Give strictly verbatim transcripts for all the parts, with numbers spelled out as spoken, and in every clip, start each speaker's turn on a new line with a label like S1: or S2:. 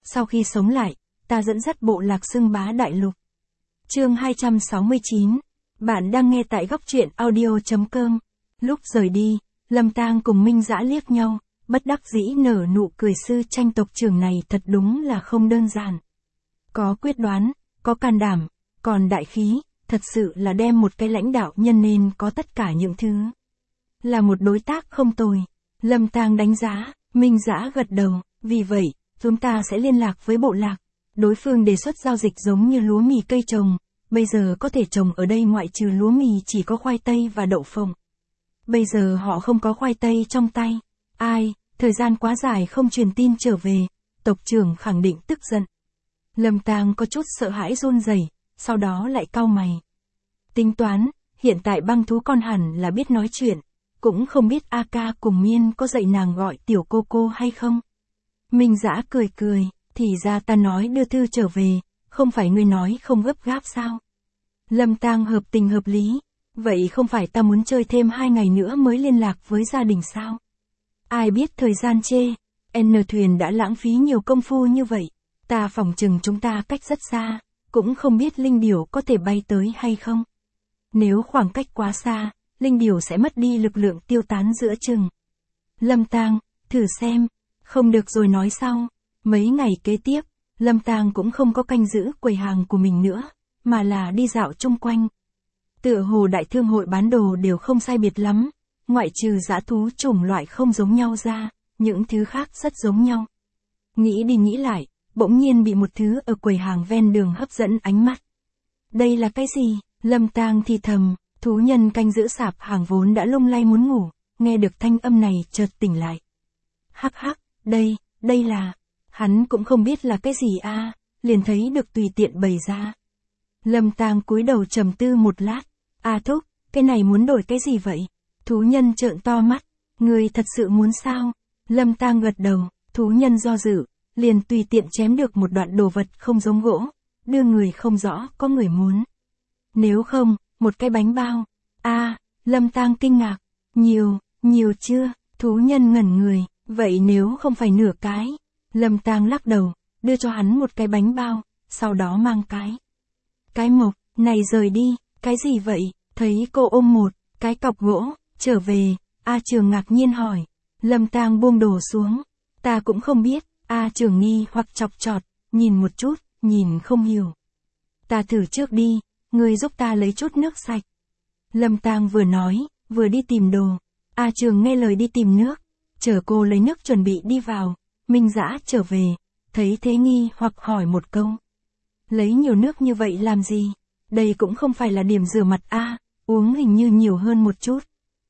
S1: Sau khi sống lại, ta dẫn dắt bộ lạc xưng bá đại lục. Chương hai trăm sáu mươi chín. Bạn đang nghe tại góc truyện audio chấm com. Lúc rời đi, Lâm Tang cùng Minh Dã liếc nhau, bất đắc dĩ nở nụ cười. Sư tranh tộc trưởng này thật đúng là không đơn giản. Có quyết đoán, có can đảm, còn đại khí, thật sự là đem một cái lãnh đạo nhân nên có tất cả những thứ. Là một đối tác không tồi. Lâm Tang đánh giá, Minh Dã gật đầu, vì vậy, chúng ta sẽ liên lạc với bộ lạc. Đối phương đề xuất giao dịch giống như lúa mì cây trồng, bây giờ có thể trồng ở đây ngoại trừ lúa mì chỉ có khoai tây và đậu phộng. Bây giờ họ không có khoai tây trong tay. Ai, thời gian quá dài không truyền tin trở về, tộc trưởng khẳng định tức giận. Lâm Tang có chút sợ hãi run rẩy, sau đó lại cau mày. Tính toán, hiện tại băng thú con hẳn là biết nói chuyện, cũng không biết A Ca cùng Miên có dạy nàng gọi tiểu cô cô hay không. Minh Dã cười cười, thì ra ta nói đưa thư trở về, không phải ngươi nói không gấp gáp sao? Lâm Tang hợp tình hợp lý, vậy không phải ta muốn chơi thêm hai ngày nữa mới liên lạc với gia đình sao? Ai biết thời gian chê, N thuyền đã lãng phí nhiều công phu như vậy, ta phỏng chừng chúng ta cách rất xa, cũng không biết linh điểu có thể bay tới hay không. Nếu khoảng cách quá xa, linh điểu sẽ mất đi lực lượng tiêu tán giữa chừng. Lâm Tang, thử xem, không được rồi nói sau. Mấy ngày kế tiếp, Lâm Tang cũng không có canh giữ quầy hàng của mình nữa, mà là đi dạo chung quanh. Tựa hồ đại thương hội bán đồ đều không sai biệt lắm, ngoại trừ dã thú chủng loại không giống nhau ra, những thứ khác rất giống nhau. Nghĩ đi nghĩ lại, bỗng nhiên bị một thứ ở quầy hàng ven đường hấp dẫn ánh mắt. Đây là cái gì? Lâm Tang thì thầm, thú nhân canh giữ sạp hàng vốn đã lung lay muốn ngủ, nghe được thanh âm này chợt tỉnh lại. Hắc hắc, đây, đây là... Hắn cũng không biết là cái gì a, à, liền thấy được tùy tiện bày ra. Lâm Tang cúi đầu trầm tư một lát, a à thúc, cái này muốn đổi cái gì vậy? Thú nhân trợn to mắt, người thật sự muốn sao? Lâm Tang gật đầu, thú nhân do dự, liền tùy tiện chém được một đoạn đồ vật không giống gỗ, đưa người không rõ có người muốn. Nếu không, một cái bánh bao. A, à, Lâm Tang kinh ngạc, nhiều, nhiều chưa? Thú nhân ngẩn người, vậy nếu không phải nửa cái? Lâm Tang lắc đầu, đưa cho hắn một cái bánh bao, sau đó mang cái. Cái mộc, này rời đi, cái gì vậy? Thấy cô ôm một, cái cọc gỗ, trở về, A Trường ngạc nhiên hỏi. Lâm Tang buông đồ xuống, ta cũng không biết, A Trường nghi hoặc chọc chọt, nhìn một chút, nhìn không hiểu. Ta thử trước đi, ngươi giúp ta lấy chút nước sạch. Lâm Tang vừa nói, vừa đi tìm đồ. A Trường nghe lời đi tìm nước, chờ cô lấy nước chuẩn bị đi vào. Minh Dã trở về, thấy thế nghi hoặc hỏi một câu. Lấy nhiều nước như vậy làm gì? Đây cũng không phải là điểm rửa mặt a, uống hình như nhiều hơn một chút.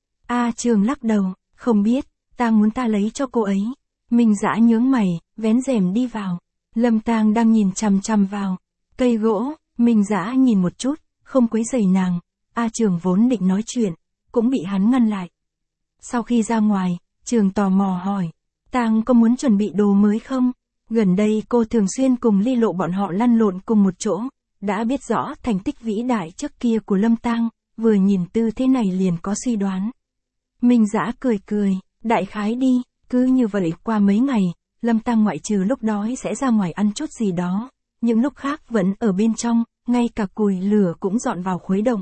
S1: A Trường lắc đầu, không biết, Tang muốn ta lấy cho cô ấy. Minh Dã nhướng mày, vén rèm đi vào. Lâm Tang đang nhìn chằm chằm vào cây gỗ, Minh Dã nhìn một chút, không quấy rầy nàng. A Trường vốn định nói chuyện, cũng bị hắn ngăn lại. Sau khi ra ngoài, Trường tò mò hỏi. Tang có muốn chuẩn bị đồ mới không? Gần đây cô thường xuyên cùng Ly Lộ bọn họ lăn lộn cùng một chỗ, đã biết rõ thành tích vĩ đại trước kia của Lâm Tang, vừa nhìn tư thế này liền có suy đoán. Minh Dã cười cười, đại khái đi, cứ như vậy qua mấy ngày, Lâm Tang ngoại trừ lúc đói sẽ ra ngoài ăn chút gì đó, những lúc khác vẫn ở bên trong, ngay cả củi lửa cũng dọn vào khuấy động.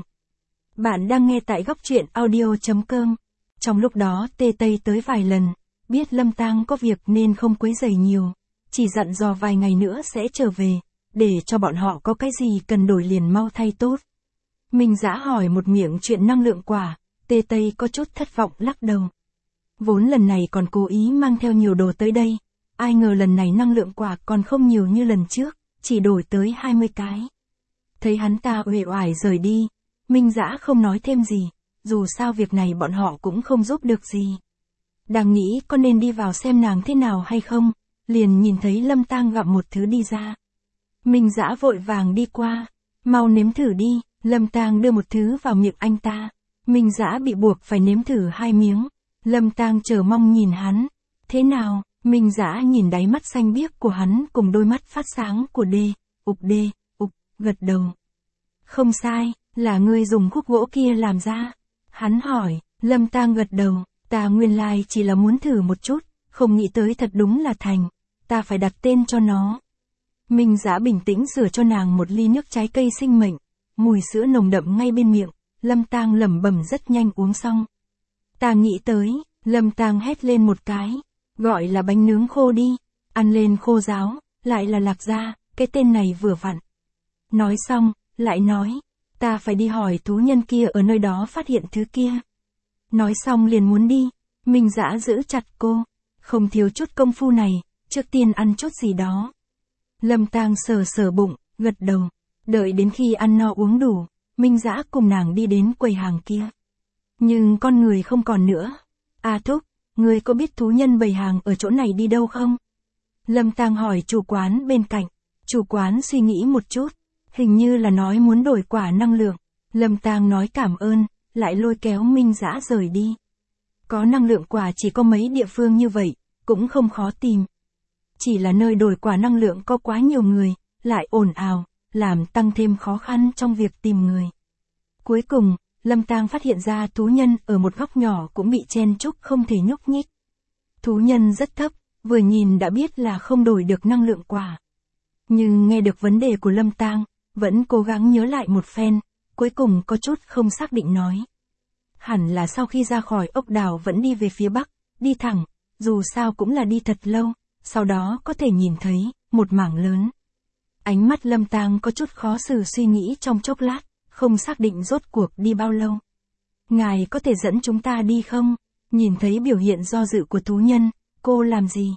S1: Bạn đang nghe tại góc truyện audio chấm com. Trong lúc đó Tê Tây tới vài lần. Biết Lâm Tang có việc nên không quấy rầy nhiều, chỉ dặn dò vài ngày nữa sẽ trở về, để cho bọn họ có cái gì cần đổi liền mau thay tốt. Minh Dã hỏi một miệng chuyện năng lượng quả, Tê Tây có chút thất vọng lắc đầu. Vốn lần này còn cố ý mang theo nhiều đồ tới đây, ai ngờ lần này năng lượng quả còn không nhiều như lần trước, chỉ đổi tới hai mươi cái. Thấy hắn ta uể oải rời đi, Minh Dã không nói thêm gì, dù sao việc này bọn họ cũng không giúp được gì. Đang nghĩ có nên đi vào xem nàng thế nào hay không, liền nhìn thấy Lâm Tang gặm một thứ đi ra. Minh Dã vội vàng đi qua, mau nếm thử đi, Lâm Tang đưa một thứ vào miệng anh ta. Minh Dã bị buộc phải nếm thử hai miếng, Lâm Tang chờ mong nhìn hắn. Thế nào? Minh Dã nhìn đáy mắt xanh biếc của hắn cùng đôi mắt phát sáng của đê, ục đê, ục, gật đầu. Không sai, là ngươi dùng khúc gỗ kia làm ra. Hắn hỏi, Lâm Tang gật đầu. Ta nguyên lai chỉ là muốn thử một chút, không nghĩ tới thật đúng là thành. Ta phải đặt tên cho nó, Minh Dã bình tĩnh rửa cho nàng một ly nước trái cây sinh mệnh, mùi sữa nồng đậm ngay bên miệng, Lâm Tang lẩm bẩm rất nhanh uống xong. Ta nghĩ tới, Lâm Tang hét lên một cái, gọi là bánh nướng khô đi, ăn lên khô ráo, lại là lạc gia, cái tên này vừa vặn. Nói xong, lại nói, ta phải đi hỏi thú nhân kia ở nơi đó phát hiện thứ kia. Nói xong liền muốn đi, Minh Dã giữ chặt cô, không thiếu chút công phu này, trước tiên ăn chút gì đó. Lâm Tang sờ sờ bụng, gật đầu, đợi đến khi ăn no uống đủ, Minh Dã cùng nàng đi đến quầy hàng kia. Nhưng con người không còn nữa. A Thúc, ngươi có biết thú nhân bày hàng ở chỗ này đi đâu không? Lâm Tang hỏi chủ quán bên cạnh. Chủ quán suy nghĩ một chút, hình như là nói muốn đổi quả năng lượng. Lâm Tang nói cảm ơn, lại lôi kéo Minh Dã rời đi. Có năng lượng quả chỉ có mấy địa phương như vậy, cũng không khó tìm. Chỉ là nơi đổi quả năng lượng có quá nhiều người, lại ồn ào, làm tăng thêm khó khăn trong việc tìm người. Cuối cùng, Lâm Tang phát hiện ra thú nhân ở một góc nhỏ cũng bị chen chúc không thể nhúc nhích. Thú nhân rất thấp, vừa nhìn đã biết là không đổi được năng lượng quả. Nhưng nghe được vấn đề của Lâm Tang, vẫn cố gắng nhớ lại một phen, cuối cùng có chút không xác định nói. Hẳn là sau khi ra khỏi ốc đảo vẫn đi về phía bắc, đi thẳng, dù sao cũng là đi thật lâu, sau đó có thể nhìn thấy một mảng lớn. Ánh mắt Lâm Tang có chút khó xử suy nghĩ trong chốc lát, không xác định rốt cuộc đi bao lâu. Ngài có thể dẫn chúng ta đi không? Nhìn thấy biểu hiện do dự của thú nhân, cô làm gì?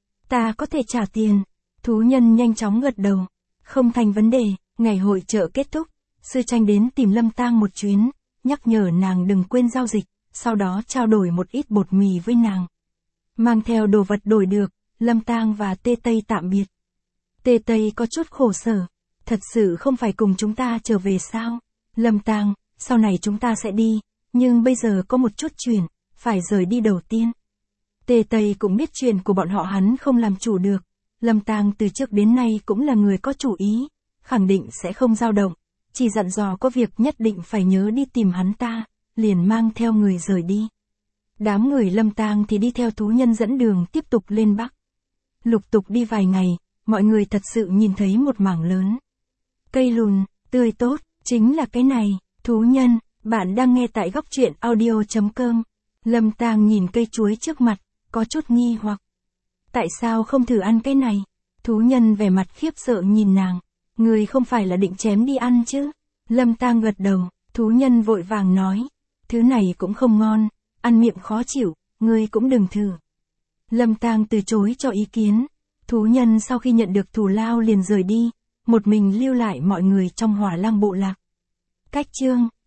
S1: Ta có thể trả tiền. Thú nhân nhanh chóng gật đầu. Không thành vấn đề, ngày hội chợ kết thúc, sư tranh đến tìm Lâm Tang một chuyến, nhắc nhở nàng đừng quên giao dịch, sau đó trao đổi một ít bột mì với nàng. Mang theo đồ vật đổi được, Lâm Tang và Tê Tây tạm biệt. Tê Tây có chút khổ sở. Thật sự không phải cùng chúng ta trở về sao? Lâm Tang, sau này chúng ta sẽ đi, nhưng bây giờ có một chút chuyện, phải rời đi đầu tiên. Tê Tây cũng biết chuyện của bọn họ hắn không làm chủ được. Lâm Tang từ trước đến nay cũng là người có chủ ý, khẳng định sẽ không dao động, chỉ dặn dò có việc nhất định phải nhớ đi tìm hắn ta, liền mang theo người rời đi. Đám người Lâm Tang thì đi theo thú nhân dẫn đường tiếp tục lên Bắc. Lục tục đi vài ngày, mọi người thật sự nhìn thấy một mảng lớn. Cây lùn, tươi tốt, chính là cái này, thú nhân, bạn đang nghe tại góc truyện audio chấm com. Lâm Tang nhìn cây chuối trước mặt, có chút nghi hoặc. Tại sao không thử ăn cái này? Thú nhân vẻ mặt khiếp sợ nhìn nàng. Người không phải là định chém đi ăn chứ? Lâm Tang gật đầu, thú nhân vội vàng nói. Thứ này cũng không ngon, ăn miệng khó chịu, ngươi cũng đừng thử. Lâm Tang từ chối cho ý kiến. Thú nhân sau khi nhận được thù lao liền rời đi, một mình lưu lại mọi người trong Hỏa Lang bộ lạc. Cách chương